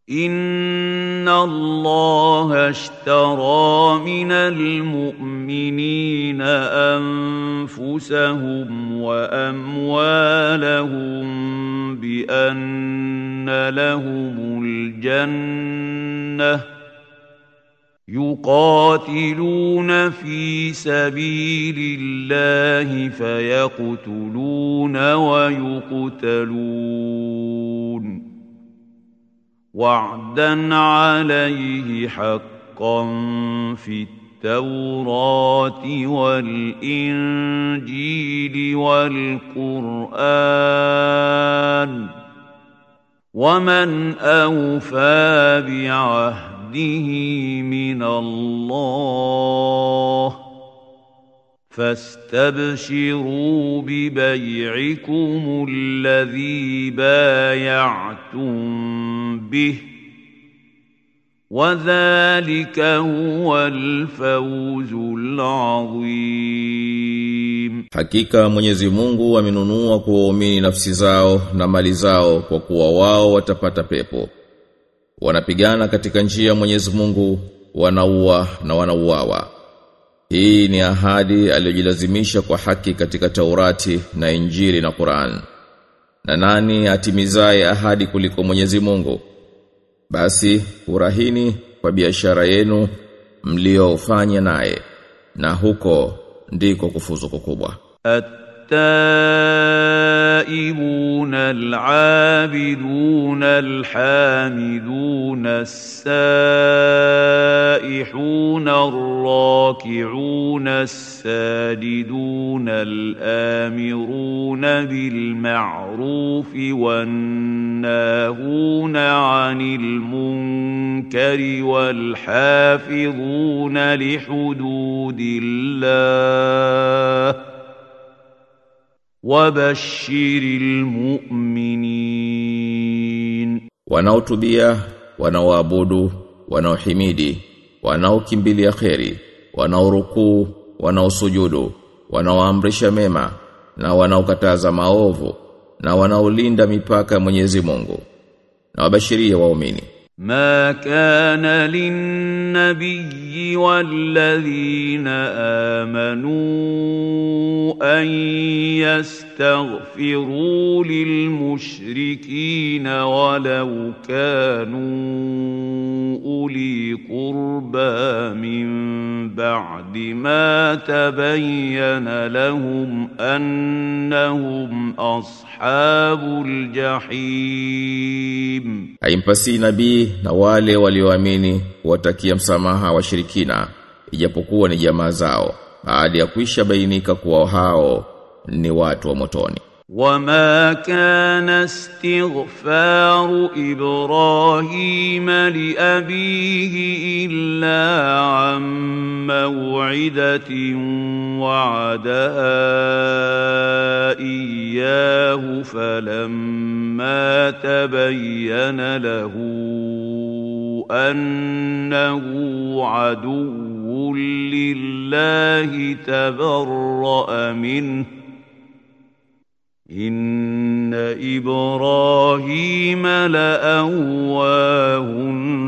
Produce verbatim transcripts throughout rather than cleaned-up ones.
إن الله اشترى من المؤمنين أنفسهم وأموالهم بأن لهم الجنة يقاتلون في سبيل الله فيقتلون ويقتلون وعدا عليه حقا في التوراة والإنجيل والقرآن ومن أوفى بعهده من الله فاستبشروا ببيعكم الذي بايعتم به وذلك هو الفوز العظيم. Hakika Mwenyezi Mungu amenunua kwa waumini nafsi zao na mali zao kwa kuwa wao watapata pepo. Wanapigana katika njia ya Mwenyezi Mungu, wanaua na wanauawa. Hii ni ahadi aliyojilazimisha kwa haki katika Taurati na Injili na Qur'an. Na nani atimizaye ahadi kuliko Mwenyezi Mungu? Basi furahini kwa biashara yenu mliofanya naye, na huko ndiko kufuzu kukubwa. التائبون العابدون الحامدون السائحون الراكعون الساجدون الآمرون بالمعروف والناهون عن المنكر والحافظون لحدود الله wabashiril mu'minin. Wanaotubia, wanaoabudu, wanaohimidi, wanaokimbilia kheri, wanaorukuu, wanaosujudu, wanaoamrisha mema na wanaokataza maovu na wanaolinda mipaka ya Mwenyezi Mungu. Na wabashirie waumini. ما كان للنبي والذين آمنوا أن يستغفروا للمشركين ولو كانوا أولي قربى من بعد ما تبين لهم أنهم أصحاب الجحيم. Haimpasi nabii na wale walioamini kuwatakia msamaha washirikina ijapokuwa ni jamaa zao baada ya kuisha bainika kuwa hao ni watu wa motoni. وما كان استغفار إبراهيم لأبيه إلا عن موعدة وعدها إياه فلما تبين له أنه عدو لله تبرأ منه Inna Ibrahima la'awwahun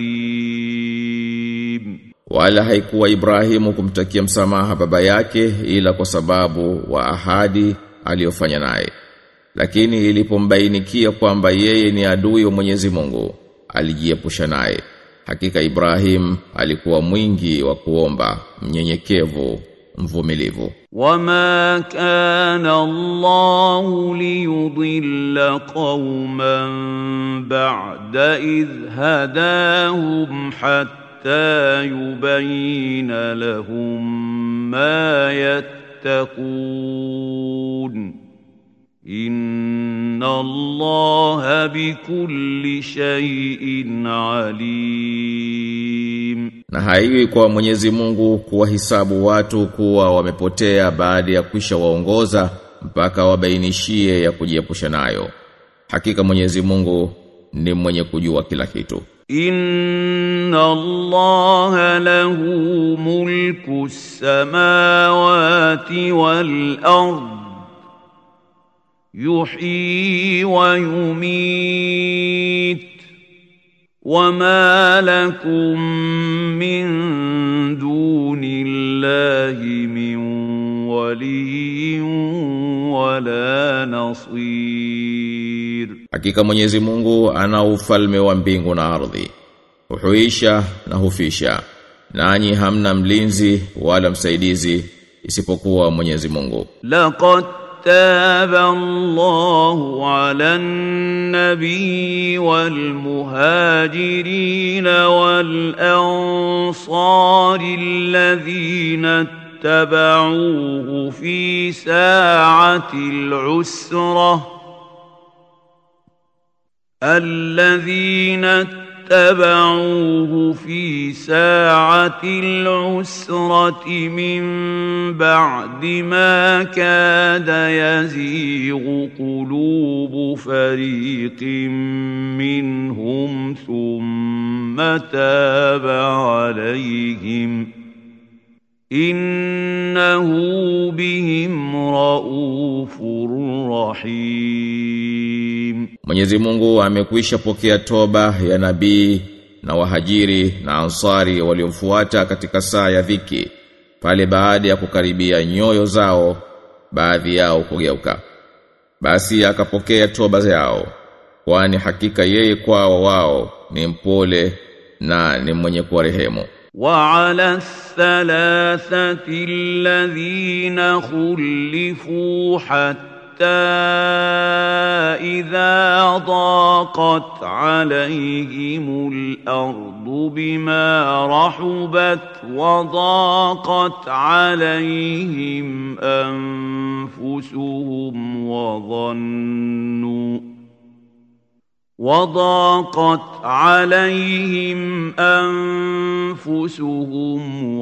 halim. Wala haikuwa Ibrahimu kumtakia msamaha baba yake ila kwa sababu wa ahadi aliyofanya naye. Lakini ilipombainikia kwamba yeye ni adui wa Mwenyezi Mungu, alijiepusha naye. Hakika Ibrahim alikuwa mwingi wa kuomba, mnyenyekevu, mvumilivu. وما كان الله ليضل قوما بعد إذ هداهم حتى يبين لهم ما يتقون إن الله بكل شيء عليم. Na haiwi kwa Mwenyezi Mungu kuwahisabu watu kuwa wamepotea baada ya kwisha waongoza mpaka wabainishie ya kujiepusha nayo. Hakika Mwenyezi Mungu ni mwenye kujua kila kitu. Inna Allaha lahu mulku samawati wal ard yuhyi wa yumit وما لكم من دون الله من ولي ولا نصير. Hakika Mwenyezi Mungu ana ufalme wa mbingu na ardhi, huhuisha na hufisha, nanyi hamna mlinzi wala msaidizi isipokuwa Mwenyezi Mungu. Laqad تاب الله على النبي والمهاجرين والأنصار الذين اتبعوه في ساعة العسرة الذين اتبعوه في ساعة العسرة من بعد ما كاد يزيغ قلوب فريق منهم ثم تاب عليهم إنه بهم رؤوف رحيم. Mwenyezi Mungu amekwisha pokea toba ya nabii na wahajiri na ansari waliomfuata katika saa ya dhiki, pale baada ya kukaribia nyoyo zao baadhi yao kugeuka. Basi akapokea toba zao, kwani hakika yeye kwao wao ni mpole na ni mwenye kuwarehemu. وعلى الثلاثة الذين خلفوا حتى إذا ضاقت عليهم الأرض بما رحبت وضاقت عليهم أنفسهم وظنوا وضاقت عليهم أنفسهم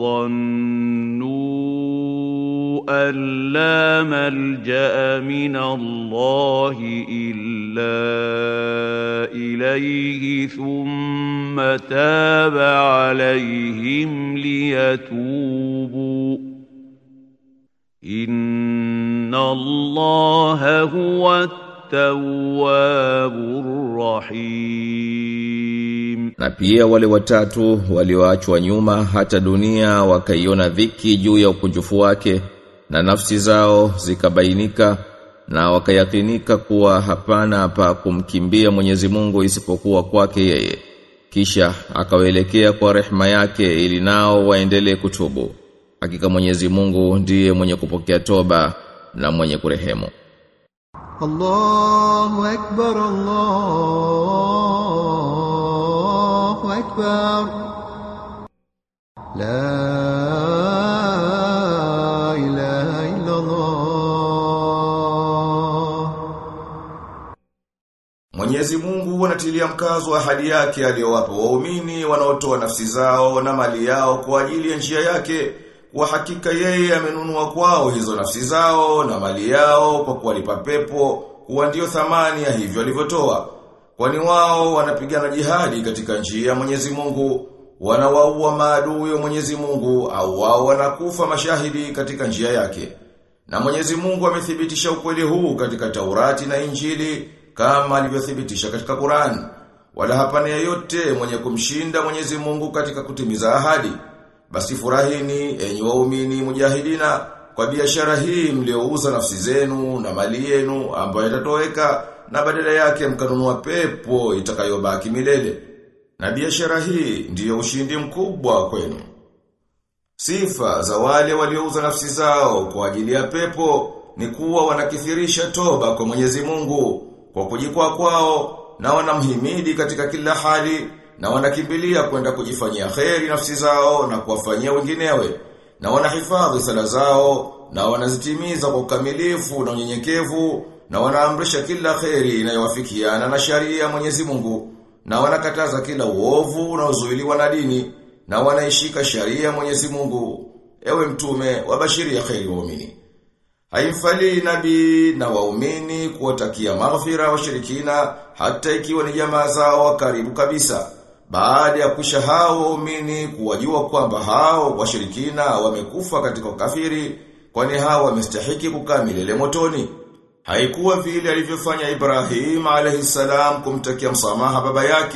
وظنوا أن لا ملجأ من الله إلا إليه ثم تاب عليهم ليتوبوا إن الله هو Tawwabur Rahim. Na pia wale watatu walioachwa nyuma hata dunia wakaiona dhiki juu ya ukunjufu wake na nafsi zao zikabainika na wakayakinika kuwa hapana pa kumkimbia Mwenyezi Mungu isipokuwa kwake yeye, kisha akawaelekea kwa rehema yake ili nao waendelee kutubu. Hakika Mwenyezi Mungu ndiye mwenye kupokea toba na mwenye kurehemu. الله أكبر الله أكبر لا إله إلا الله. Mwenyezi Mungu anatilia mkazo ahadi yake aliyowapa waumini wanaotoa nafsi zao na mali yao kwa ajili ya njia yake. Kwa hakika yeye amenunua kwao hizo nafsi zao na mali yao kwa kuwalipa pepo, kuwa ndio thamani ya hivyo alivyotoa. Kwani wao wanapigana jihadi katika njia ya Mwenyezi Mungu, wanawaua maadui wa Mwenyezi Mungu, au wao wanakufa mashahidi katika njia yake. Na Mwenyezi Mungu amethibitisha ukweli huu katika Taurati na Injili kama alivyothibitisha katika Qur'an. Wala hapana yeyote mwenye kumshinda Mwenyezi Mungu katika kutimiza ahadi. Basi furahini enyi waumini mujahidina kwa biashara hii mliouza nafsi zenu na mali yenu ambayo itatoweka, na badala yake mkanunua pepo itakayobaki milele. Na biashara hii ndiyo ushindi mkubwa kwenu. Sifa za wale waliouza nafsi zao kwa ajili ya pepo ni kuwa wanakithirisha toba kwa Mwenyezi Mungu kwa kujikwaa kwao, na wanamhimidi katika kila hali, na wanakimbilia kwenda kujifanyia kheri nafsi zao na kuwafanyia wenginewe, na wanahifadhi sala zao na wanazitimiza kwa ukamilifu na unyenyekevu, na wanaamrisha kila kheri inayowafikiana na sharia ya Mwenyezi Mungu, na wanakataza kila uovu unaozuiliwa na dini, na wanaishika sharia ya Mwenyezi Mungu. Ewe mtume, wabashiria kheri waumini. Haimfali nabii na waumini kuwatakia maghfira washirikina hata ikiwa ni jamaa zao wa karibu kabisa, baada ya kusha hao waumini kuwajua kwamba hao washirikina wamekufa katika ukafiri, kwani hao wamestahiki kukaa milele motoni. Haikuwa vile alivyofanya Ibrahim alayhi salam kumtakia msamaha baba yake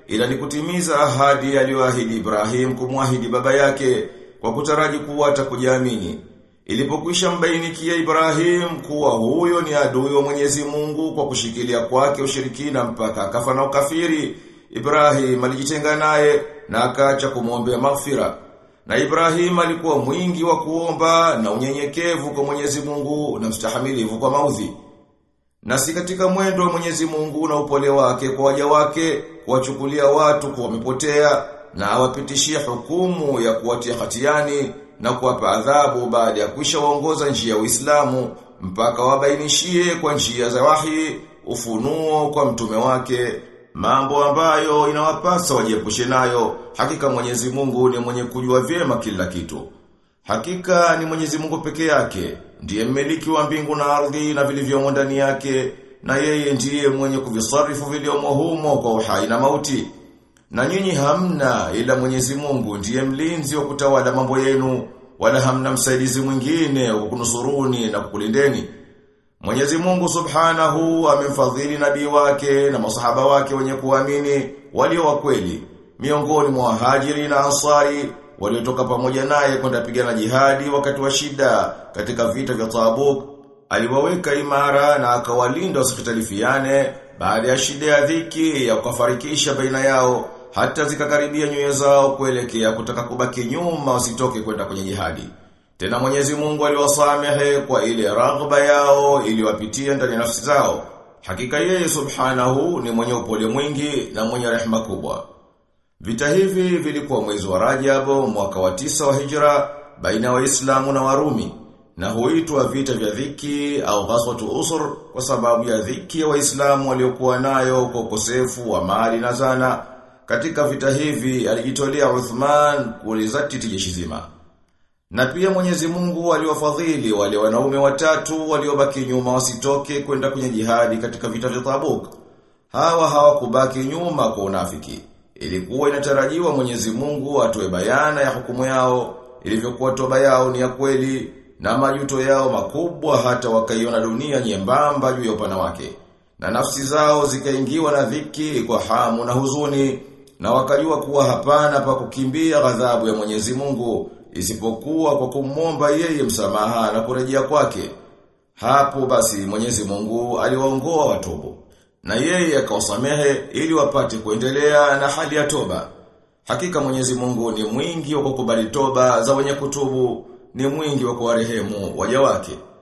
ila ni kutimiza ahadi aliyoahidi Ibrahim kumwahidi baba yake kwa kutaraji kuwa atakujaamini. Ilipokwisha mbainikia Ibrahim kuwa huyo ni adui wa Mwenyezi Mungu kwa kushikilia kwake ushirikina mpaka akafa na ukafiri, Ibrahim alijitenga naye na akaacha kumwombea maghfira. Na Ibrahim alikuwa mwingi wa kuomba na unyenyekevu kwa Mwenyezi Mungu na mstahamilivu kwa maudhi. Na si katika mwendo wa Mwenyezi Mungu na upole wake kwa waja wake kuwachukulia watu kuwa wamepotea na awapitishia hukumu ya kuwatia hatiani na kuwapa adhabu baada ya kuisha waongoza njia ya Uislamu mpaka wabainishie kwa njia za wahi ufunuo kwa mtume wake mambo ambayo inawapasa wajiepushe nayo. Hakika Mwenyezi Mungu ni mwenye kujua vyema kila kitu. Hakika ni Mwenyezi Mungu peke yake ndiye mmiliki wa mbingu na ardhi na vilivyomo ndani yake, na yeye ndiye mwenye kuvisarifu vilivyomo humo kwa uhai na mauti. Na nyinyi hamna ila Mwenyezi Mungu ndiye mlinzi wa kutawala mambo yenu, wala hamna msaidizi mwingine wa kunusuruni na kukulindeni. Mwenyezi Mungu Subhanahu amemfadhili nabii wake na masahaba wake wenye kuamini walio wa kweli, miongoni mwa Wahajiri na Ansari waliotoka pamoja naye kwenda pigana jihadi wakati wa shida katika vita vya Tabuk. Aliwaweka imara na akawalinda wasitalifiane baada ya shida ya dhiki ya kufarikisha baina yao, hata zikakaribia nyoyo zao kuelekea kutaka kubaki nyuma wasitoke kwenda kwenye jihadi. Tena Mwenyezi Mungu aliwasamehe kwa ile raghba yao iliwapitia ndani ya nafsi zao. Hakika yeye Subhanahu ni mwenye upole mwingi na mwenye rehema kubwa. Vita hivi vilikuwa mwezi wa Rajab mwaka wa tisa wa Hijra baina ya Waislamu na Warumi, na huitwa vita vya dhiki au ghazwatu usur kwa sababu ya dhiki ya Waislamu waliokuwa nayo kwa ukosefu wa mali na zana. Katika vita hivi alijitolea Uthman kulizatiti jeshi zima. Na pia Mwenyezi Mungu aliwafadhili wale wanaume watatu waliobaki nyuma wasitoke kwenda kwenye jihadi katika vita vya Tabuk. Hawa hawakubaki nyuma kwa unafiki. Ilikuwa inatarajiwa Mwenyezi Mungu atoe bayana ya hukumu yao, ilivyokuwa toba yao ni ya kweli na majuto yao makubwa hata wakaiona dunia nyembamba juu ya upana wake. Na nafsi zao zikaingiwa na dhiki kwa hamu na huzuni, na wakajua kuwa hapana pa kukimbia ghadhabu ya Mwenyezi Mungu isipokuwa kwa kumwomba yeye msamaha na kurejea kwake. Hapo basi Mwenyezi Mungu aliwaongoa watubu, na yeye akawasamehe ili wapate kuendelea na hali ya toba. Hakika Mwenyezi Mungu ni mwingi wa kukubali toba za wenye kutubu, ni mwingi wa kuwarehemu waja wake.